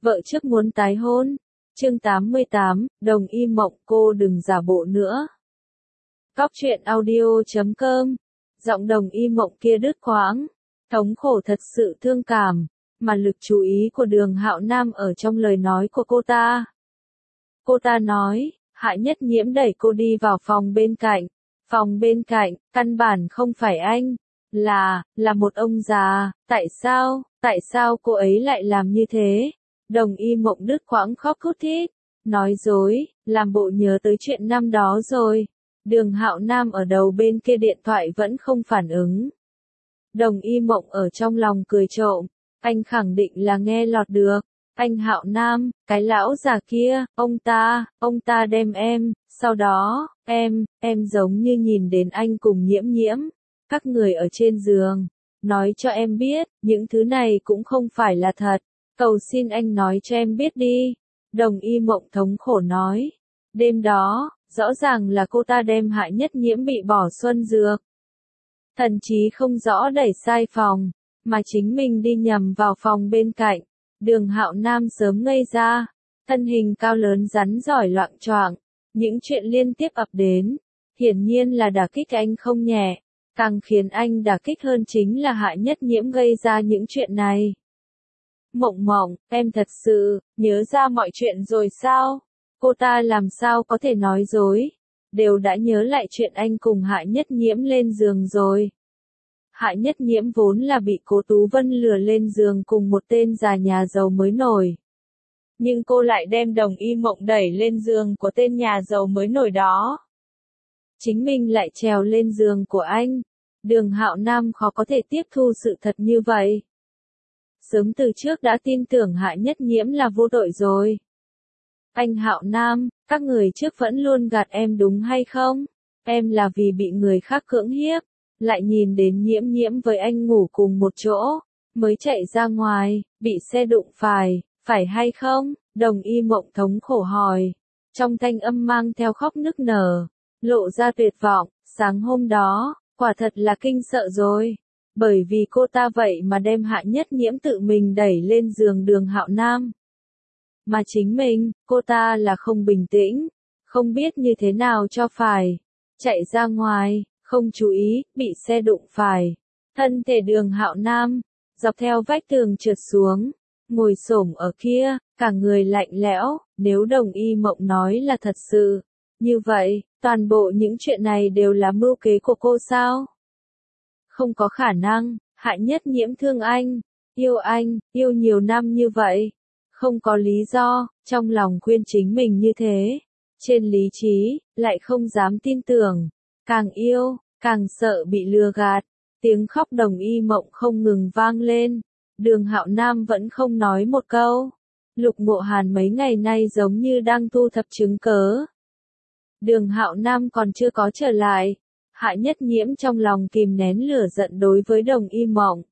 Vợ trước muốn tái hôn. Chương 88, Đồng Y Mộng cô đừng giả bộ nữa. Cóc truyện audio.com. Giọng Đồng Y Mộng kia đứt quãng, thống khổ thật sự thương cảm, mà lực chú ý của Đường Hạo Nam ở trong lời nói của cô ta. Cô ta nói, Hạ Nhất Nhiễm đẩy cô đi vào phòng bên cạnh. Phòng bên cạnh, căn bản không phải anh, là một ông già, tại sao cô ấy lại làm như thế? Đồng Y Mộng đứt quãng khóc thút thít, nói dối, làm bộ nhớ tới chuyện năm đó rồi. Đường Hạo Nam ở đầu bên kia điện thoại vẫn không phản ứng. Đồng Y Mộng ở trong lòng cười trộm, anh khẳng định là nghe lọt được. Anh Hạo Nam, cái lão già kia, ông ta đem em, sau đó, em giống như nhìn đến anh cùng Nhiễm Nhiễm, các người ở trên giường, nói cho em biết, những thứ này cũng không phải là thật, cầu xin anh nói cho em biết đi. Đồng Y Mộng thống khổ nói, đêm đó, rõ ràng là cô ta đem Hạ Nhất Nhiễm bị bỏ xuân dược. Thần chí không rõ đẩy sai phòng, mà chính mình đi nhầm vào phòng bên cạnh. Đường Hạo Nam sớm ngây ra, thân hình cao lớn rắn giỏi loạng choạng, những chuyện liên tiếp ập đến, hiển nhiên là đả kích anh không nhẹ, càng khiến anh đả kích hơn chính là Hạ Nhất Nhiễm gây ra những chuyện này. Mộng, em thật sự nhớ ra mọi chuyện rồi sao? Cô ta làm sao có thể nói dối, đều đã nhớ lại chuyện anh cùng Hạ Nhất Nhiễm lên giường rồi. Hạ Nhất Nhiễm vốn là bị Cố Tú Vân lừa lên giường cùng một tên già nhà giàu mới nổi. Nhưng cô lại đem Đồng Y Mộng đẩy lên giường của tên nhà giàu mới nổi đó. Chính mình lại trèo lên giường của anh. Đường Hạo Nam khó có thể tiếp thu sự thật như vậy. Sớm từ trước đã tin tưởng Hạ Nhất Nhiễm là vô tội rồi. Anh Hạo Nam, các người trước vẫn luôn gạt em đúng hay không? Em là vì bị người khác cưỡng hiếp, lại nhìn đến Nhiễm Nhiễm với anh ngủ cùng một chỗ, mới chạy ra ngoài, bị xe đụng phải hay không? Đồng Y Mộng thống khổ hỏi, trong thanh âm mang theo khóc nức nở, lộ ra tuyệt vọng. Sáng hôm đó, quả thật là kinh sợ rồi, bởi vì cô ta vậy mà đem Hạ Nhất Nhiễm tự mình đẩy lên giường Đường Hạo Nam. Mà chính mình, cô ta là không bình tĩnh, không biết như thế nào cho phải, chạy ra ngoài, không chú ý, bị xe đụng phải. Thân thể Đường Hạo Nam, dọc theo vách tường trượt xuống, ngồi xổm ở kia, cả người lạnh lẽo. Nếu Đồng Y Mộng nói là thật sự, như vậy, toàn bộ những chuyện này đều là mưu kế của cô sao? Không có khả năng, Hạ Nhất Nhiễm thương anh, yêu nhiều năm như vậy. Không có lý do, trong lòng khuyên chính mình như thế. Trên lý trí, lại không dám tin tưởng. Càng yêu, càng sợ bị lừa gạt. Tiếng khóc Đồng Y Mộng không ngừng vang lên. Đường Hạo Nam vẫn không nói một câu. Lục Ngộ Hàn mấy ngày nay giống như đang thu thập chứng cớ. Đường Hạo Nam còn chưa có trở lại. Hạ Nhất Nhiễm trong lòng kìm nén lửa giận đối với Đồng Y Mộng.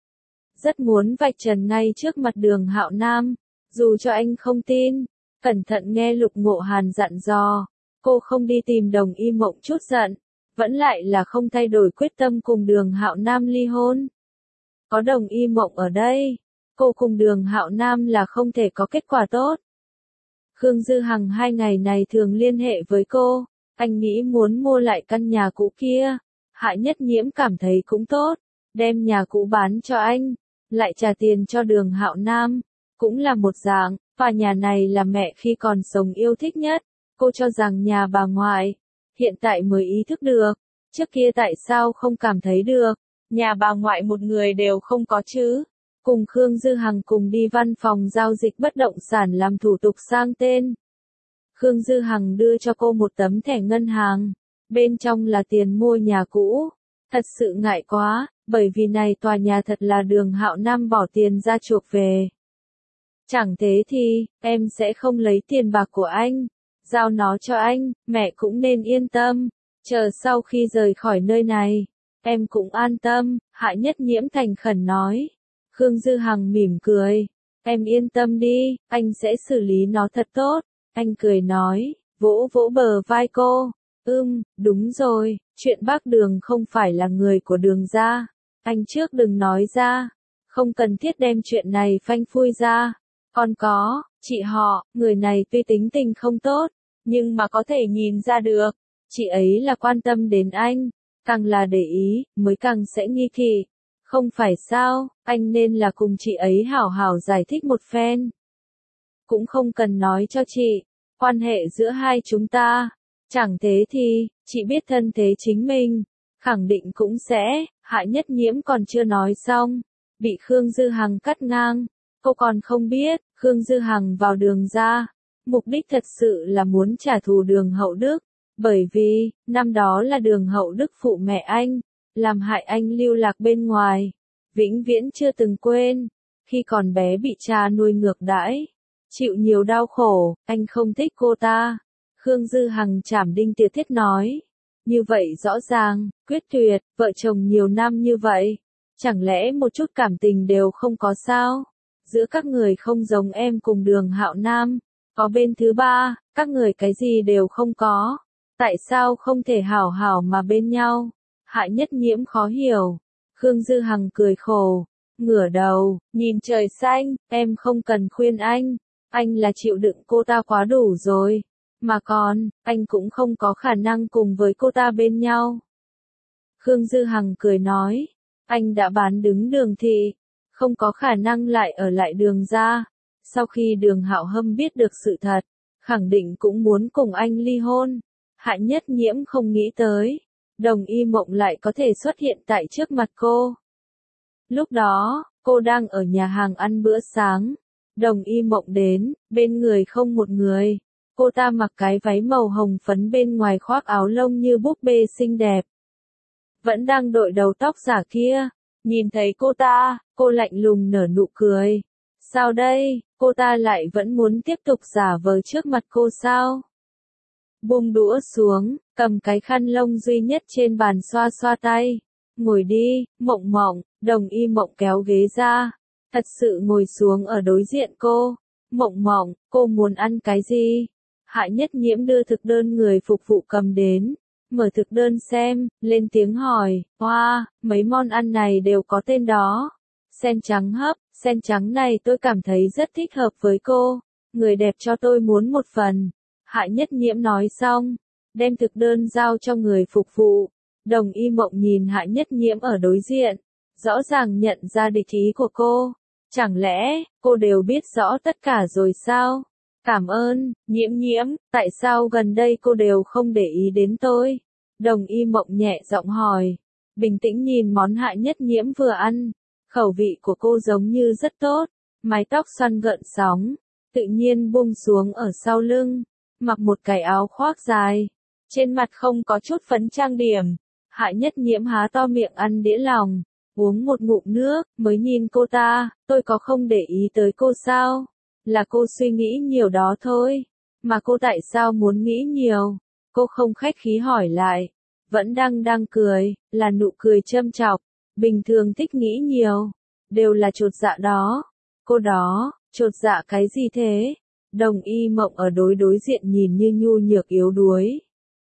Rất muốn vạch trần ngay trước mặt Đường Hạo Nam. Dù cho anh không tin, cẩn thận nghe Lục Ngộ Hàn dặn dò, cô không đi tìm Đồng Y Mộng chút giận, vẫn lại là không thay đổi quyết tâm cùng Đường Hạo Nam ly hôn. Có Đồng Y Mộng ở đây, cô cùng Đường Hạo Nam là không thể có kết quả tốt. Khương Dư Hằng 2 ngày này thường liên hệ với cô, anh nghĩ muốn mua lại căn nhà cũ kia. Hạ Nhất Nhiễm cảm thấy cũng tốt, đem nhà cũ bán cho anh, lại trả tiền cho Đường Hạo Nam. Cũng là một dạng, và nhà này là mẹ khi còn sống yêu thích nhất. Cô cho rằng nhà bà ngoại, hiện tại mới ý thức được, trước kia tại sao không cảm thấy được. Nhà bà ngoại một người đều không có chứ. Cùng Khương Dư Hằng cùng đi văn phòng giao dịch bất động sản làm thủ tục sang tên. Khương Dư Hằng đưa cho cô một tấm thẻ ngân hàng, bên trong là tiền mua nhà cũ. Thật sự ngại quá, bởi vì này tòa nhà thật là Đường Hạo Nam bỏ tiền ra chuộc về. Chẳng thế thì, em sẽ không lấy tiền bạc của anh, giao nó cho anh, mẹ cũng nên yên tâm, chờ sau khi rời khỏi nơi này, em cũng an tâm. Hạ Nhất Nhiễm thành khẩn nói. Khương Dư Hằng mỉm cười, em yên tâm đi, anh sẽ xử lý nó thật tốt. Anh cười nói, vỗ vỗ bờ vai cô, đúng rồi, chuyện bác Đường không phải là người của Đường gia, anh trước đừng nói ra, không cần thiết đem chuyện này phanh phui ra. Còn có, chị họ, người này tuy tính tình không tốt, nhưng mà có thể nhìn ra được, chị ấy là quan tâm đến anh, càng là để ý, mới càng sẽ nghi kỵ. Không phải sao, anh nên là cùng chị ấy hảo hảo giải thích một phen. Cũng không cần nói cho chị, quan hệ giữa hai chúng ta. Chẳng thế thì, chị biết thân thế chính mình, khẳng định cũng sẽ, Hạ Nhất Nhiễm còn chưa nói xong, bị Khương Dư Hằng cắt ngang. Cô còn không biết, Khương Dư Hằng vào Đường ra, mục đích thật sự là muốn trả thù Đường Hậu Đức, bởi vì, năm đó là Đường Hậu Đức phụ mẹ anh, làm hại anh lưu lạc bên ngoài, vĩnh viễn chưa từng quên, khi còn bé bị cha nuôi ngược đãi, chịu nhiều đau khổ, anh không thích cô ta. Khương Dư Hằng trảm đinh tiệt thiết nói, như vậy rõ ràng, quyết tuyệt, vợ chồng nhiều năm như vậy, chẳng lẽ một chút cảm tình đều không có sao? Giữa các người không giống em cùng Đường Hạo Nam, có bên thứ ba, các người cái gì đều không có. Tại sao không thể hảo hảo mà bên nhau? Hạ Nhất Nhiễm khó hiểu. Khương Dư Hằng cười khổ, ngửa đầu, nhìn trời xanh, em không cần khuyên anh là chịu đựng cô ta quá đủ rồi. Mà còn, anh cũng không có khả năng cùng với cô ta bên nhau. Khương Dư Hằng cười nói, anh đã bán đứng Đường thị, không có khả năng lại ở lại Đường ra. Sau khi Đường Hạo Hâm biết được sự thật, khẳng định cũng muốn cùng anh ly hôn. Hạ Nhất Nhiễm không nghĩ tới, Đồng Y Mộng lại có thể xuất hiện tại trước mặt cô. Lúc đó, cô đang ở nhà hàng ăn bữa sáng. Đồng Y Mộng đến, bên người không một người. Cô ta mặc cái váy màu hồng phấn bên ngoài khoác áo lông như búp bê xinh đẹp. Vẫn đang đội đầu tóc giả kia. Nhìn thấy cô ta, cô lạnh lùng nở nụ cười. Sao đây, cô ta lại vẫn muốn tiếp tục giả vờ trước mặt cô sao? Buông đũa xuống, cầm cái khăn lông duy nhất trên bàn xoa xoa tay. Ngồi đi, Mộng Mộng. Đồng Y Mộng kéo ghế ra. Thật sự ngồi xuống ở đối diện cô. Mộng Mộng, cô muốn ăn cái gì? Hạ Nhất Nhiễm đưa thực đơn người phục vụ cầm đến. Mở thực đơn xem, lên tiếng hỏi, wow, mấy món ăn này đều có tên đó. Sen trắng hấp, sen trắng này tôi cảm thấy rất thích hợp với cô. Người đẹp cho tôi muốn một phần. Hạ Nhất Nhiễm nói xong, đem thực đơn giao cho người phục vụ. Đồng Y Mộng nhìn Hạ Nhất Nhiễm ở đối diện, rõ ràng nhận ra địch ý của cô. Chẳng lẽ, cô đều biết rõ tất cả rồi sao? Cảm ơn, Nhiễm Nhiễm, tại sao gần đây cô đều không để ý đến tôi? Đồng Y Mộng nhẹ giọng hỏi, bình tĩnh nhìn món Hạ Nhất Nhiễm vừa ăn. Khẩu vị của cô giống như rất tốt, mái tóc xoăn gợn sóng, tự nhiên buông xuống ở sau lưng, mặc một cái áo khoác dài, trên mặt không có chút phấn trang điểm. Hạ Nhất Nhiễm há to miệng ăn đĩa lòng, uống một ngụm nước, mới nhìn cô ta, tôi có không để ý tới cô sao? Là cô suy nghĩ nhiều đó thôi. Mà cô tại sao muốn nghĩ nhiều? Cô không khách khí hỏi lại. Vẫn đang cười, là nụ cười châm chọc. Bình thường thích nghĩ nhiều. Đều là chột dạ đó. Cô đó, chột dạ cái gì thế? Đồng Y Mộng ở đối diện nhìn như nhu nhược yếu đuối.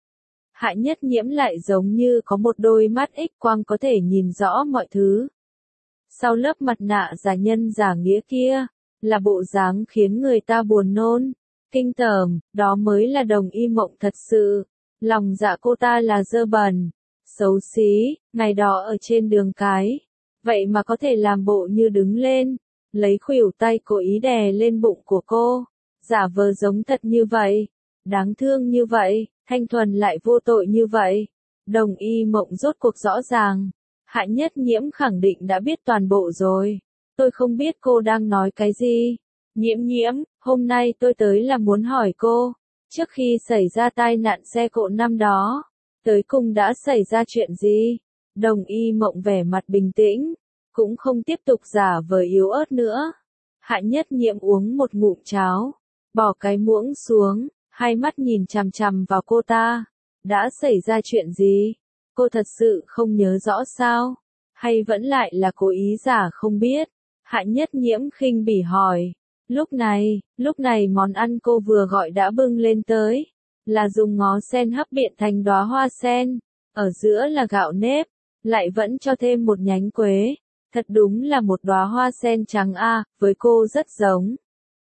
Hạ Nhất Nhiễm lại giống như có một đôi mắt X quang có thể nhìn rõ mọi thứ. Sau lớp mặt nạ giả nhân giả nghĩa kia, là bộ dáng khiến người ta buồn nôn, kinh tởm, đó mới là Đồng Y Mộng thật sự. Lòng dạ cô ta là dơ bẩn, xấu xí, ngày đó ở trên đường cái. Vậy mà có thể làm bộ như đứng lên, lấy khuỷu tay cố ý đè lên bụng của cô, giả vờ giống thật như vậy, đáng thương như vậy, thanh thuần lại vô tội như vậy. Đồng Y Mộng rốt cuộc rõ ràng, Hạ Nhất Nhiễm khẳng định đã biết toàn bộ rồi. Tôi không biết cô đang nói cái gì. Nhiễm Nhiễm, hôm nay tôi tới là muốn hỏi cô, trước khi xảy ra tai nạn xe cộ năm đó, tới cùng đã xảy ra chuyện gì? Đồng Y Mộng vẻ mặt bình tĩnh, cũng không tiếp tục giả vờ yếu ớt nữa. Hạ Nhất Nhiễm uống một ngụm cháo, bỏ cái muỗng xuống, hai mắt nhìn chằm chằm vào cô ta. Đã xảy ra chuyện gì? Cô thật sự không nhớ rõ sao? Hay vẫn lại là cố ý giả không biết? Hạ Nhất Nhiễm khinh bỉ hỏi. Lúc này món ăn cô vừa gọi đã bưng lên tới. Là dùng ngó sen hấp biện thành đóa hoa sen. Ở giữa là gạo nếp. Lại vẫn cho thêm một nhánh quế. Thật đúng là một đóa hoa sen trắng a, với cô rất giống.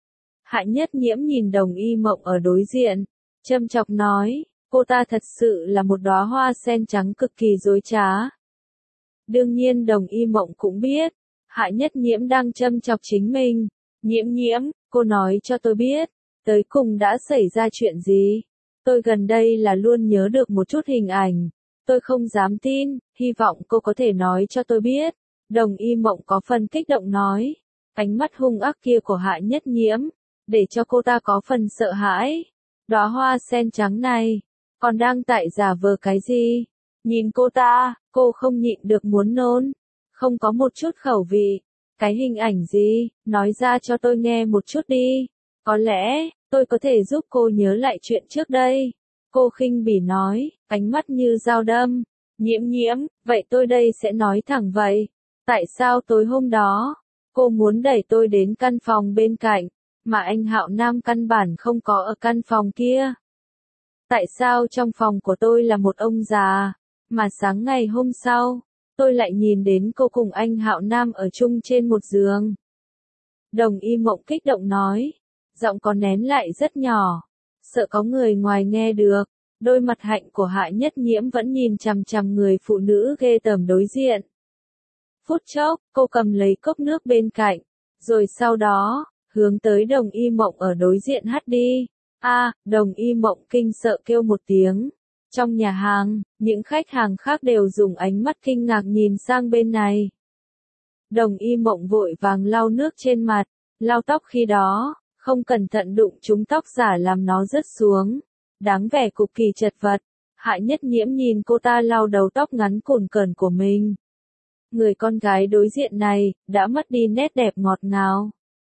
Hạ Nhất Nhiễm nhìn Đồng Y Mộng ở đối diện, châm chọc nói, cô ta thật sự là một đóa hoa sen trắng cực kỳ dối trá. Đương nhiên Đồng Y Mộng cũng biết, Hạ Nhất Nhiễm đang châm chọc chính mình. Nhiễm Nhiễm, cô nói cho tôi biết, tới cùng đã xảy ra chuyện gì? Tôi gần đây là luôn nhớ được một chút hình ảnh. Tôi không dám tin, hy vọng cô có thể nói cho tôi biết. Đồng Y Mộng có phần kích động nói. Ánh mắt hung ác kia của Hạ Nhất Nhiễm, để cho cô ta có phần sợ hãi. Đóa hoa sen trắng này, còn đang tại giả vờ cái gì? Nhìn cô ta, cô không nhịn được muốn nôn. Không có một chút khẩu vị. Cái hình ảnh gì, nói ra cho tôi nghe một chút đi. Có lẽ, tôi có thể giúp cô nhớ lại chuyện trước đây. Cô khinh bỉ nói, ánh mắt như dao đâm. Nhiễm Nhiễm, vậy tôi đây sẽ nói thẳng vậy. Tại sao tối hôm đó, cô muốn đẩy tôi đến căn phòng bên cạnh, mà anh Hạo Nam căn bản không có ở căn phòng kia? Tại sao trong phòng của tôi là một ông già, mà sáng ngày hôm sau, tôi lại nhìn đến cô cùng anh Hạo Nam ở chung trên một giường? Đồng Y Mộng kích động nói, giọng có nén lại rất nhỏ, sợ có người ngoài nghe được. Đôi mặt hạnh của Hạ Nhất Nhiễm vẫn nhìn chằm chằm người phụ nữ ghê tởm đối diện. Phút chốc, cô cầm lấy cốc nước bên cạnh, rồi sau đó, hướng tới Đồng Y Mộng ở đối diện hắt đi. Đồng Y Mộng kinh sợ kêu một tiếng. Trong nhà hàng, những khách hàng khác đều dùng ánh mắt kinh ngạc nhìn sang bên này. Đồng Y Mộng vội vàng lau nước trên mặt, lau tóc khi đó, không cẩn thận đụng trúng tóc giả làm nó rớt xuống. Đáng vẻ cực kỳ chật vật. Hạ Nhất Nhiễm nhìn cô ta lau đầu tóc ngắn cồn cẩn của mình. Người con gái đối diện này, đã mất đi nét đẹp ngọt ngào.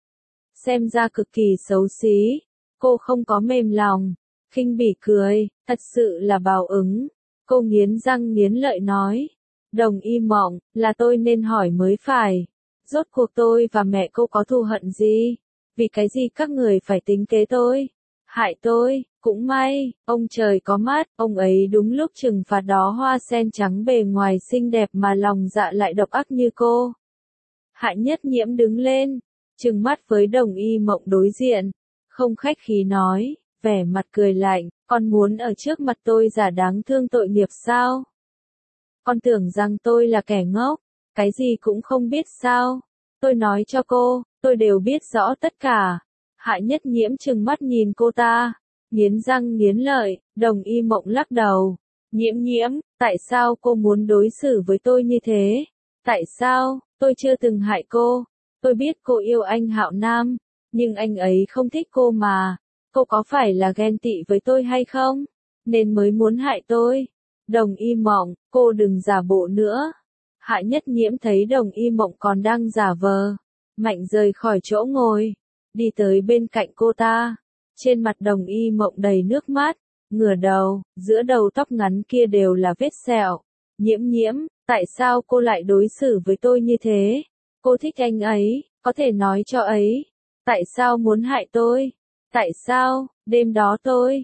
Xem ra cực kỳ xấu xí. Cô không có mềm lòng. Khinh bỉ cười, thật sự là báo ứng. Cô nghiến răng nghiến lợi nói. Đồng Y Mộng, là tôi nên hỏi mới phải. Rốt cuộc tôi và mẹ cô có thù hận gì? Vì cái gì các người phải tính kế tôi? Hại tôi, cũng may, ông trời có mắt, ông ấy đúng lúc trừng phạt đó hoa sen trắng bề ngoài xinh đẹp mà lòng dạ lại độc ác như cô. Hạ Nhất Nhiễm đứng lên, trừng mắt với Đồng Y Mộng đối diện, không khách khí nói, vẻ mặt cười lạnh, con muốn ở trước mặt tôi giả đáng thương tội nghiệp sao? Con tưởng rằng tôi là kẻ ngốc, cái gì cũng không biết sao? Tôi nói cho cô, tôi đều biết rõ tất cả. Hạ Nhất Nhiễm trừng mắt nhìn cô ta, nghiến răng nghiến lợi. Đồng Y Mộng lắc đầu. Nhiễm Nhiễm, tại sao cô muốn đối xử với tôi như thế? Tại sao, tôi chưa từng hại cô. Tôi biết cô yêu anh Hạo Nam, nhưng anh ấy không thích cô mà. Cô có phải là ghen tị với tôi hay không? Nên mới muốn hại tôi. Đồng Y Mộng, cô đừng giả bộ nữa. Hạ Nhất Nhiễm thấy Đồng Y Mộng còn đang giả vờ, mạnh rời khỏi chỗ ngồi, đi tới bên cạnh cô ta. Trên mặt Đồng Y Mộng đầy nước mắt, ngửa đầu, giữa đầu tóc ngắn kia đều là vết sẹo. Nhiễm Nhiễm, tại sao cô lại đối xử với tôi như thế? Cô thích anh ấy, có thể nói cho ấy. Tại sao muốn hại tôi? Tại sao, đêm đó tôi,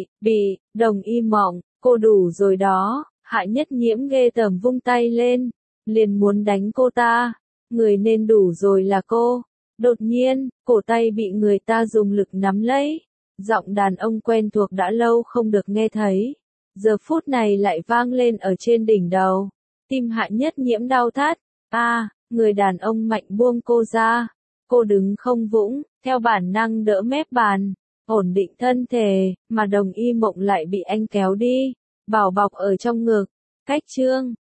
Đồng Y Mộng, cô đủ rồi đó. Hạ Nhất Nhiễm ghê tởm vung tay lên, liền muốn đánh cô ta. Người nên đủ rồi là cô. Đột nhiên, cổ tay bị người ta dùng lực nắm lấy. Giọng đàn ông quen thuộc đã lâu không được nghe thấy. Giờ phút này lại vang lên ở trên đỉnh đầu. Tim Hạ Nhất Nhiễm đau thắt. Người đàn ông mạnh buông cô ra. Cô đứng không vững, theo bản năng đỡ mép bàn, ổn định thân thể, mà Đồng Y Mộng lại bị anh kéo đi, bảo bọc ở trong ngực. Cách chương